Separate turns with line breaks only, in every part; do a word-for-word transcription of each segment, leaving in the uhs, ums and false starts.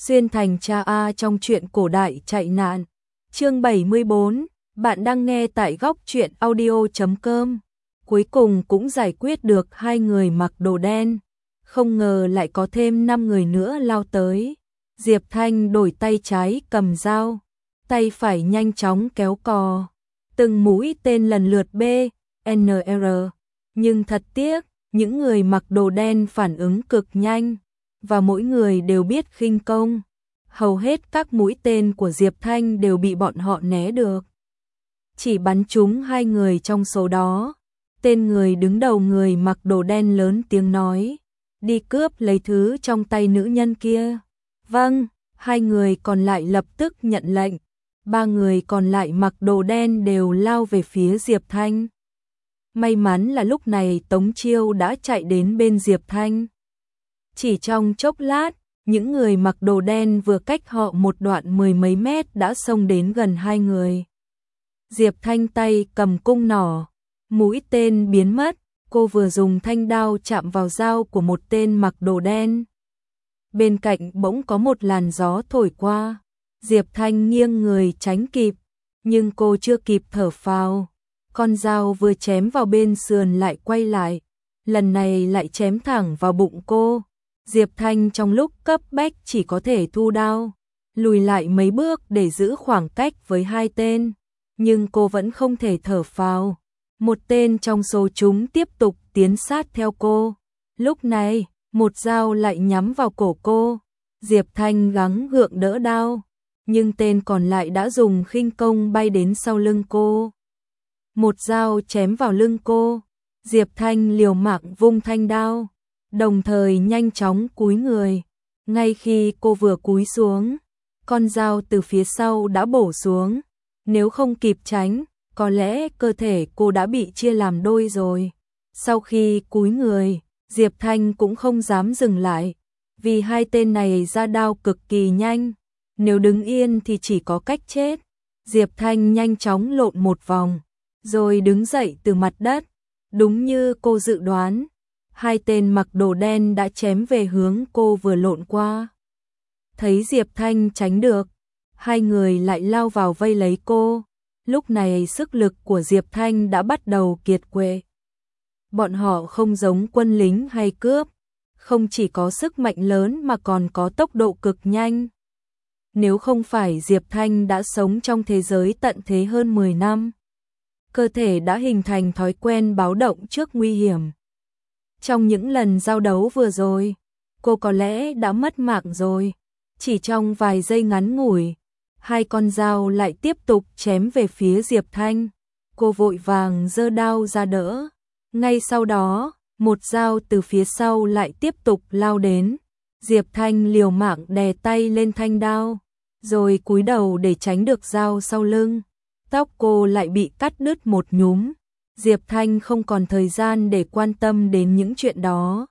Xuyên thành cha A trong truyện cổ đại chạy nạn. Chương bảy mươi bốn, bạn đang nghe tại góc truyện audio chấm com. Cuối cùng cũng giải quyết được hai người mặc đồ đen. Không ngờ lại có thêm năm người nữa lao tới. Diệp Thanh đổi tay trái cầm dao, tay phải nhanh chóng kéo cò. Từng mũi tên lần lượt B, N R. Nhưng thật tiếc, những người mặc đồ đen phản ứng cực nhanh, và mỗi người đều biết khinh công. Hầu hết các mũi tên của Diệp Thanh đều bị bọn họ né được. Chỉ bắn trúng hai người trong số đó. Tên người đứng đầu người mặc đồ đen lớn tiếng nói, đi cướp lấy thứ trong tay nữ nhân kia. Vâng, hai người còn lại lập tức nhận lệnh. Ba người còn lại mặc đồ đen đều lao về phía Diệp Thanh. May mắn là lúc này Tống Chiêu đã chạy đến bên Diệp Thanh. Chỉ trong chốc lát, những người mặc đồ đen vừa cách họ một đoạn mười mấy mét đã xông đến gần hai người. Diệp Thanh tay cầm cung nỏ, mũi tên biến mất, cô vừa dùng thanh đao chạm vào dao của một tên mặc đồ đen. Bên cạnh bỗng có một làn gió thổi qua, Diệp Thanh nghiêng người tránh kịp, nhưng cô chưa kịp thở phào. Con dao vừa chém vào bên sườn lại quay lại, lần này lại chém thẳng vào bụng cô. Diệp Thanh trong lúc cấp bách chỉ có thể thu đao, lùi lại mấy bước để giữ khoảng cách với hai tên, nhưng cô vẫn không thể thở phào. Một tên trong số chúng tiếp tục tiến sát theo cô. Lúc này, một dao lại nhắm vào cổ cô. Diệp Thanh gắng gượng đỡ đao, nhưng tên còn lại đã dùng khinh công bay đến sau lưng cô. Một dao chém vào lưng cô, Diệp Thanh liều mạng vung thanh đao, đồng thời nhanh chóng cúi người. Ngay khi cô vừa cúi xuống, con dao từ phía sau đã bổ xuống. Nếu không kịp tránh, có lẽ cơ thể cô đã bị chia làm đôi rồi. Sau khi cúi người, Diệp Thanh cũng không dám dừng lại, vì hai tên này ra đao cực kỳ nhanh. Nếu đứng yên thì chỉ có cách chết. Diệp Thanh nhanh chóng lộn một vòng, rồi đứng dậy từ mặt đất. Đúng như cô dự đoán, hai tên mặc đồ đen đã chém về hướng cô vừa lộn qua. Thấy Diệp Thanh tránh được, hai người lại lao vào vây lấy cô. Lúc này sức lực của Diệp Thanh đã bắt đầu kiệt quệ. Bọn họ không giống quân lính hay cướp, không chỉ có sức mạnh lớn mà còn có tốc độ cực nhanh. Nếu không phải Diệp Thanh đã sống trong thế giới tận thế hơn mười năm, cơ thể đã hình thành thói quen báo động trước nguy hiểm. Trong những lần giao đấu vừa rồi, cô có lẽ đã mất mạng rồi. Chỉ trong vài giây ngắn ngủi, hai con dao lại tiếp tục chém về phía Diệp Thanh. Cô vội vàng giơ đao ra đỡ. Ngay sau đó, một dao từ phía sau lại tiếp tục lao đến. Diệp Thanh liều mạng đè tay lên thanh đao, rồi cúi đầu để tránh được dao sau lưng. Tóc cô lại bị cắt đứt một nhúm. Diệp Thanh không còn thời gian để quan tâm đến những chuyện đó.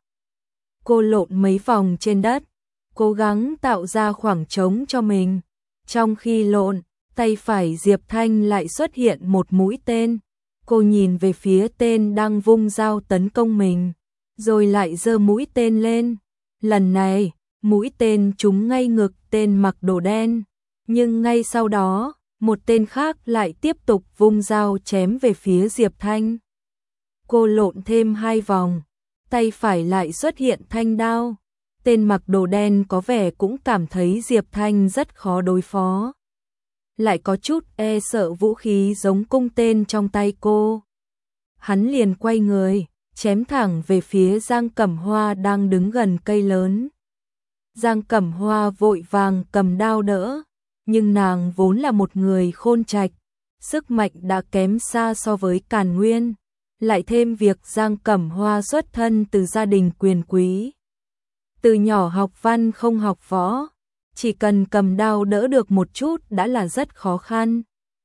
Cô lộn mấy vòng trên đất, cố gắng tạo ra khoảng trống cho mình. Trong khi lộn, tay phải Diệp Thanh lại xuất hiện một mũi tên. Cô nhìn về phía tên đang vung dao tấn công mình, rồi lại giơ mũi tên lên. Lần này, mũi tên trúng ngay ngực tên mặc đồ đen, nhưng ngay sau đó, một tên khác lại tiếp tục vung dao chém về phía Diệp Thanh. Cô lộn thêm hai vòng, tay phải lại xuất hiện thanh đao. Tên mặc đồ đen có vẻ cũng cảm thấy Diệp Thanh rất khó đối phó, lại có chút e sợ vũ khí giống cung tên trong tay cô. Hắn liền quay người, chém thẳng về phía Giang Cẩm Hoa đang đứng gần cây lớn. Giang Cẩm Hoa vội vàng cầm đao đỡ, nhưng nàng vốn là một người khôn trạch, sức mạnh đã kém xa so với Càn Nguyên, lại thêm việc Giang Cẩm Hoa xuất thân từ gia đình quyền quý. Từ nhỏ học văn không học võ, chỉ cần cầm đao đỡ được một chút đã là rất khó khăn.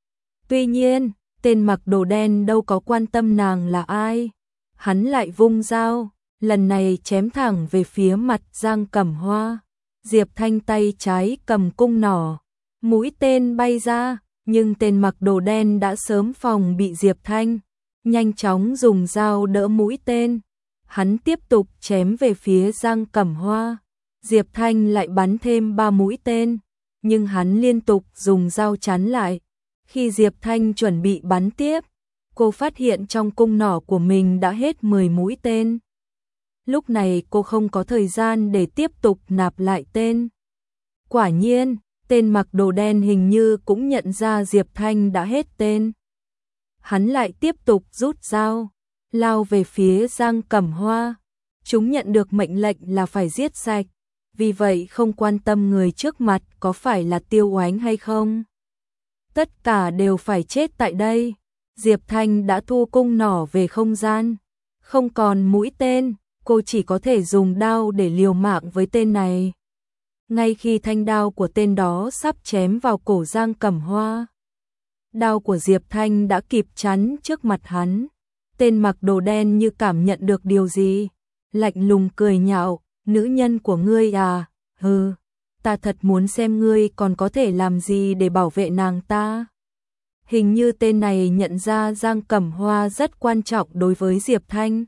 Tuy nhiên, tên mặc đồ đen đâu có quan tâm nàng là ai. Hắn lại vung dao, lần này chém thẳng về phía mặt Giang Cẩm Hoa. Diệp Thanh tay trái cầm cung nỏ, mũi tên bay ra, nhưng tên mặc đồ đen đã sớm phòng bị Diệp Thanh, nhanh chóng dùng dao đỡ mũi tên. Hắn tiếp tục chém về phía Giang Cẩm Hoa. Diệp Thanh lại bắn thêm ba mũi tên, nhưng hắn liên tục dùng dao chắn lại. Khi Diệp Thanh chuẩn bị bắn tiếp, cô phát hiện trong cung nỏ của mình đã hết mười mũi tên. Lúc này cô không có thời gian để tiếp tục nạp lại tên. Quả nhiên, tên mặc đồ đen hình như cũng nhận ra Diệp Thanh đã hết tên. Hắn lại tiếp tục rút dao, lao về phía Giang Cẩm Hoa. Chúng nhận được mệnh lệnh là phải giết sạch, vì vậy không quan tâm người trước mặt có phải là Tiêu Oánh hay không. Tất cả đều phải chết tại đây. Diệp Thanh đã thu cung nỏ về không gian, không còn mũi tên, cô chỉ có thể dùng đao để liều mạng với tên này. Ngay khi thanh đao của tên đó sắp chém vào cổ Giang Cẩm Hoa, đao của Diệp Thanh đã kịp chắn trước mặt hắn. Tên mặc đồ đen như cảm nhận được điều gì, lạnh lùng cười nhạo, nữ nhân của ngươi à, hừ, ta thật muốn xem ngươi còn có thể làm gì để bảo vệ nàng ta. Hình như tên này nhận ra Giang Cẩm Hoa rất quan trọng đối với Diệp Thanh,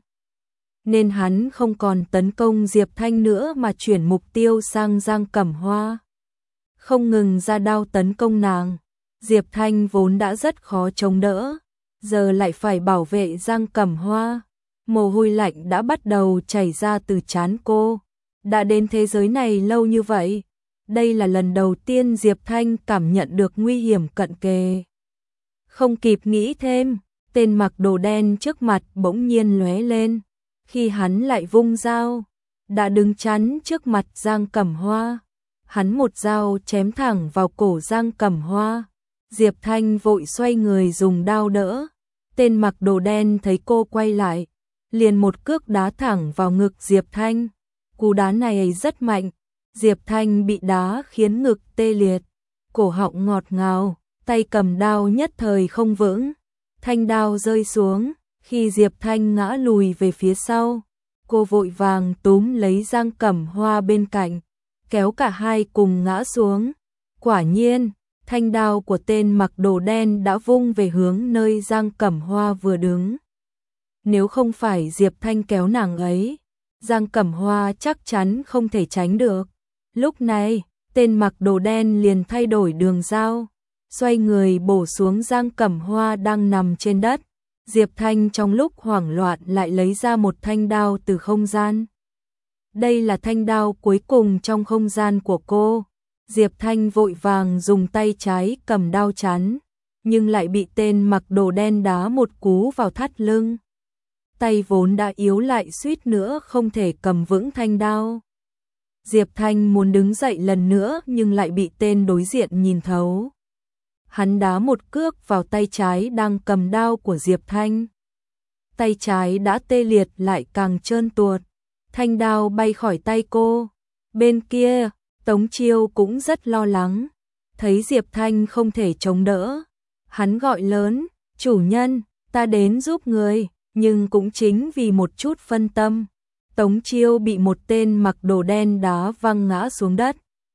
nên hắn không còn tấn công Diệp Thanh nữa mà chuyển mục tiêu sang Giang Cẩm Hoa. Không ngừng ra đao tấn công nàng, Diệp Thanh vốn đã rất khó chống đỡ, giờ lại phải bảo vệ Giang Cẩm Hoa. Mồ hôi lạnh đã bắt đầu chảy ra từ trán cô. Đã đến thế giới này lâu như vậy, đây là lần đầu tiên Diệp Thanh cảm nhận được nguy hiểm cận kề. Không kịp nghĩ thêm, tên mặc đồ đen trước mặt bỗng nhiên lóe lên. Khi hắn lại vung dao, đã đứng chắn trước mặt Giang Cẩm Hoa. Hắn một dao chém thẳng vào cổ Giang Cẩm Hoa. Diệp Thanh vội xoay người dùng đao đỡ. Tên mặc đồ đen thấy cô quay lại, liền một cước đá thẳng vào ngực Diệp Thanh. Cú đá này rất mạnh, Diệp Thanh bị đá khiến ngực tê liệt, cổ họng ngọt ngào, tay cầm đao nhất thời không vững. Thanh đao rơi xuống, khi Diệp Thanh ngã lùi về phía sau, cô vội vàng túm lấy Giang Cẩm Hoa bên cạnh, kéo cả hai cùng ngã xuống. Quả nhiên, thanh đao của tên mặc đồ đen đã vung về hướng nơi Giang Cẩm Hoa vừa đứng. Nếu không phải Diệp Thanh kéo nàng ấy, Giang Cẩm Hoa chắc chắn không thể tránh được. Lúc này, tên mặc đồ đen liền thay đổi đường dao, xoay người bổ xuống Giang Cẩm Hoa đang nằm trên đất. Diệp Thanh trong lúc hoảng loạn lại lấy ra một thanh đao từ không gian. Đây là thanh đao cuối cùng trong không gian của cô. Diệp Thanh vội vàng dùng tay trái cầm đao chắn, nhưng lại bị tên mặc đồ đen đá một cú vào thắt lưng. Tay vốn đã yếu lại suýt nữa không thể cầm vững thanh đao. Diệp Thanh muốn đứng dậy lần nữa nhưng lại bị tên đối diện nhìn thấu. Hắn đá một cước vào tay trái đang cầm đao của Diệp Thanh. Tay trái đã tê liệt lại càng trơn tuột. Thanh đao bay khỏi tay cô. Bên kia, Tống Chiêu cũng rất lo lắng. Thấy Diệp Thanh không thể chống đỡ, hắn gọi lớn, chủ nhân, ta đến giúp người. Nhưng cũng chính vì một chút phân tâm, Tống Chiêu bị một tên mặc đồ đen đá văng ngã xuống đất.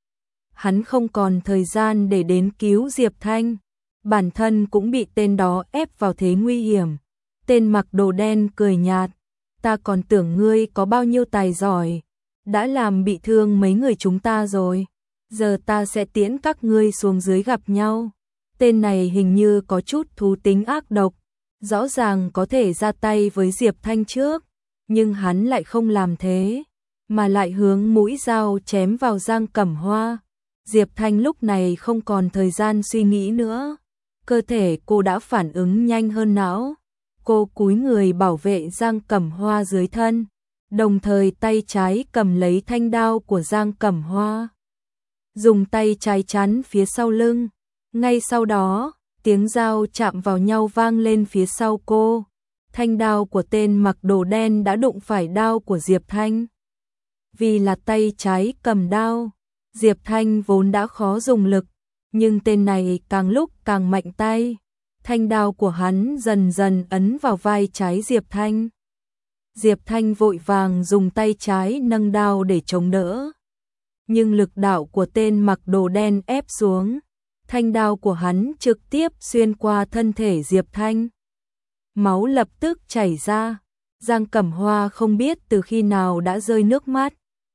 Hắn không còn thời gian để đến cứu Diệp Thanh, bản thân cũng bị tên đó ép vào thế nguy hiểm. Tên mặc đồ đen cười nhạt, ta còn tưởng ngươi có bao nhiêu tài giỏi, đã làm bị thương mấy người chúng ta rồi, giờ ta sẽ tiễn các ngươi xuống dưới gặp nhau. Tên này hình như có chút thú tính ác độc, rõ ràng có thể ra tay với Diệp Thanh trước, nhưng hắn lại không làm thế, mà lại hướng mũi dao chém vào Giang Cẩm Hoa. Diệp Thanh lúc này không còn thời gian suy nghĩ nữa, cơ thể cô đã phản ứng nhanh hơn não. Cô cúi người bảo vệ Giang Cẩm Hoa dưới thân, đồng thời tay trái cầm lấy thanh đao của Giang Cẩm Hoa, dùng tay trái chắn phía sau lưng. Ngay sau đó, tiếng dao chạm vào nhau vang lên phía sau cô. Thanh đao của tên mặc đồ đen đã đụng phải đao của Diệp Thanh. Vì là tay trái cầm đao, Diệp Thanh vốn đã khó dùng lực, nhưng tên này càng lúc càng mạnh tay. Thanh đao của hắn dần dần ấn vào vai trái Diệp Thanh. Diệp Thanh vội vàng dùng tay trái nâng đao để chống đỡ, nhưng lực đạo của tên mặc đồ đen ép xuống. Thanh đao của hắn trực tiếp xuyên qua thân thể Diệp Thanh. Máu lập tức chảy ra. Giang Cẩm Hoa không biết từ khi nào đã rơi nước mắt.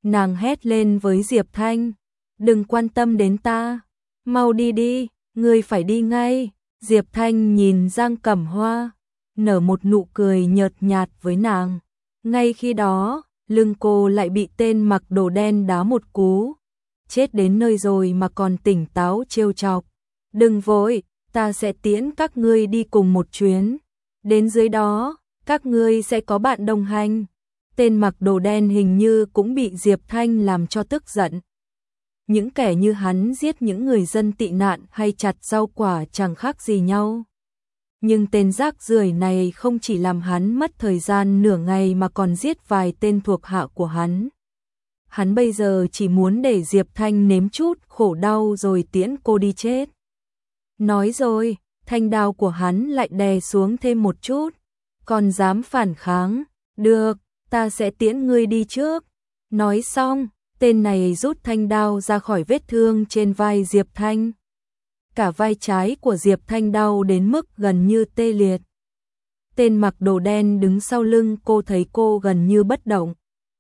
Nàng hét lên với Diệp Thanh, đừng quan tâm đến ta, mau đi đi, ngươi phải đi ngay. Diệp Thanh nhìn Giang Cẩm Hoa, nở một nụ cười nhợt nhạt với nàng. Ngay khi đó, lưng cô lại bị tên mặc đồ đen đá một cú. Chết đến nơi rồi mà còn tỉnh táo trêu chọc. Đừng vội, ta sẽ tiễn các ngươi đi cùng một chuyến. Đến dưới đó, các ngươi sẽ có bạn đồng hành. Tên mặc đồ đen hình như cũng bị Diệp Thanh làm cho tức giận. Những kẻ như hắn giết những người dân tị nạn hay chặt rau quả chẳng khác gì nhau. Nhưng tên rác rưởi này không chỉ làm hắn mất thời gian nửa ngày mà còn giết vài tên thuộc hạ của hắn. Hắn bây giờ chỉ muốn để Diệp Thanh nếm chút khổ đau rồi tiễn cô đi chết. Nói rồi, thanh đao của hắn lại đè xuống thêm một chút. Còn dám phản kháng, được, ta sẽ tiễn ngươi đi trước. Nói xong, tên này rút thanh đao ra khỏi vết thương trên vai Diệp Thanh. Cả vai trái của Diệp Thanh đau đến mức gần như tê liệt. Tên mặc đồ đen đứng sau lưng cô thấy cô gần như bất động.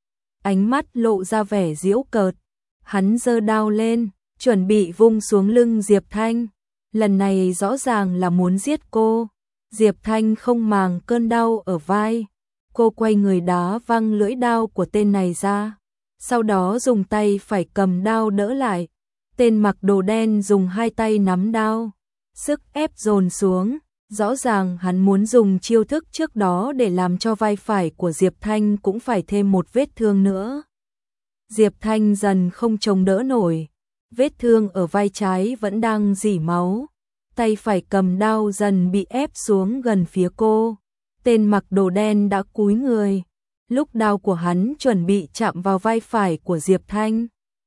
Ánh mắt lộ ra vẻ giễu cợt. Hắn giơ đao lên, chuẩn bị vung xuống lưng Diệp Thanh. Lần này rõ ràng là muốn giết cô. Diệp Thanh không màng cơn đau ở vai. Cô quay người đá văng lưỡi đao của tên này ra. Sau đó dùng tay phải cầm đao đỡ lại. Tên mặc đồ đen dùng hai tay nắm đao. Sức ép dồn xuống. Rõ ràng hắn muốn dùng chiêu thức trước đó để làm cho vai phải của Diệp Thanh cũng phải thêm một vết thương nữa. Diệp Thanh dần không chống đỡ nổi. Vết thương ở vai trái vẫn đang rỉ máu. Tay phải cầm đao dần bị ép xuống gần phía cô. Tên mặc đồ đen đã cúi người. Lúc đao của hắn chuẩn bị chạm vào vai phải của Diệp Thanh,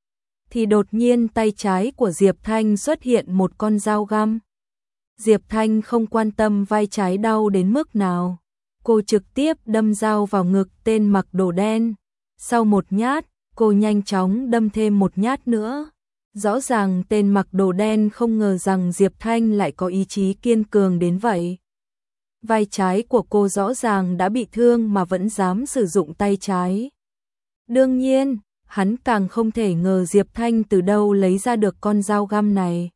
thì đột nhiên tay trái của Diệp Thanh xuất hiện một con dao găm. Diệp Thanh không quan tâm vai trái đau đến mức nào. Cô trực tiếp đâm dao vào ngực tên mặc đồ đen. Sau một nhát, cô nhanh chóng đâm thêm một nhát nữa. Rõ ràng tên mặc đồ đen không ngờ rằng Diệp Thanh lại có ý chí kiên cường đến vậy. Vai trái của cô rõ ràng đã bị thương mà vẫn dám sử dụng tay trái. Đương nhiên, hắn càng không thể ngờ Diệp Thanh từ đâu lấy ra được con dao găm này.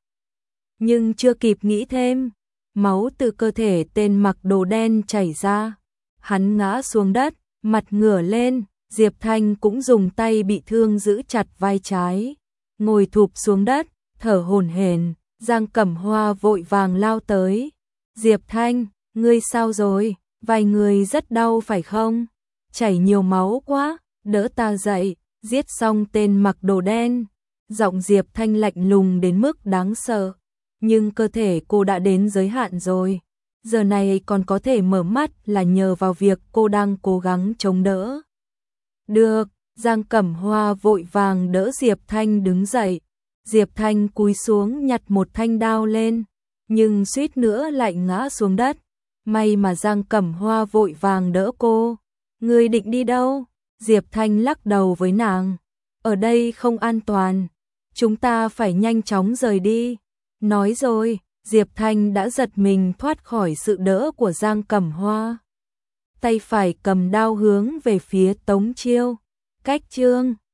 Nhưng chưa kịp nghĩ thêm, máu từ cơ thể tên mặc đồ đen chảy ra. Hắn ngã xuống đất, mặt ngửa lên, Diệp Thanh cũng dùng tay bị thương giữ chặt vai trái. Ngồi thụp xuống đất, thở hổn hển. Giang Cẩm Hoa vội vàng lao tới. Diệp Thanh, ngươi sao rồi? Vai người rất đau phải không? Chảy nhiều máu quá, đỡ ta dậy. Giết xong tên mặc đồ đen. Giọng Diệp Thanh lạnh lùng đến mức đáng sợ. Nhưng cơ thể cô đã đến giới hạn rồi. Giờ này còn có thể mở mắt là nhờ vào việc cô đang cố gắng chống đỡ. Được, Giang Cẩm Hoa vội vàng đỡ Diệp Thanh đứng dậy. Diệp Thanh cúi xuống nhặt một thanh đao lên, nhưng suýt nữa lại ngã xuống đất. May mà Giang Cẩm Hoa vội vàng đỡ cô. Ngươi định đi đâu? Diệp Thanh lắc đầu với nàng. Ở đây không an toàn. Chúng ta phải nhanh chóng rời đi. Nói rồi, Diệp Thanh đã giật mình thoát khỏi sự đỡ của Giang Cẩm Hoa. Tay phải cầm đao hướng về phía Tống Chiêu. Cách chương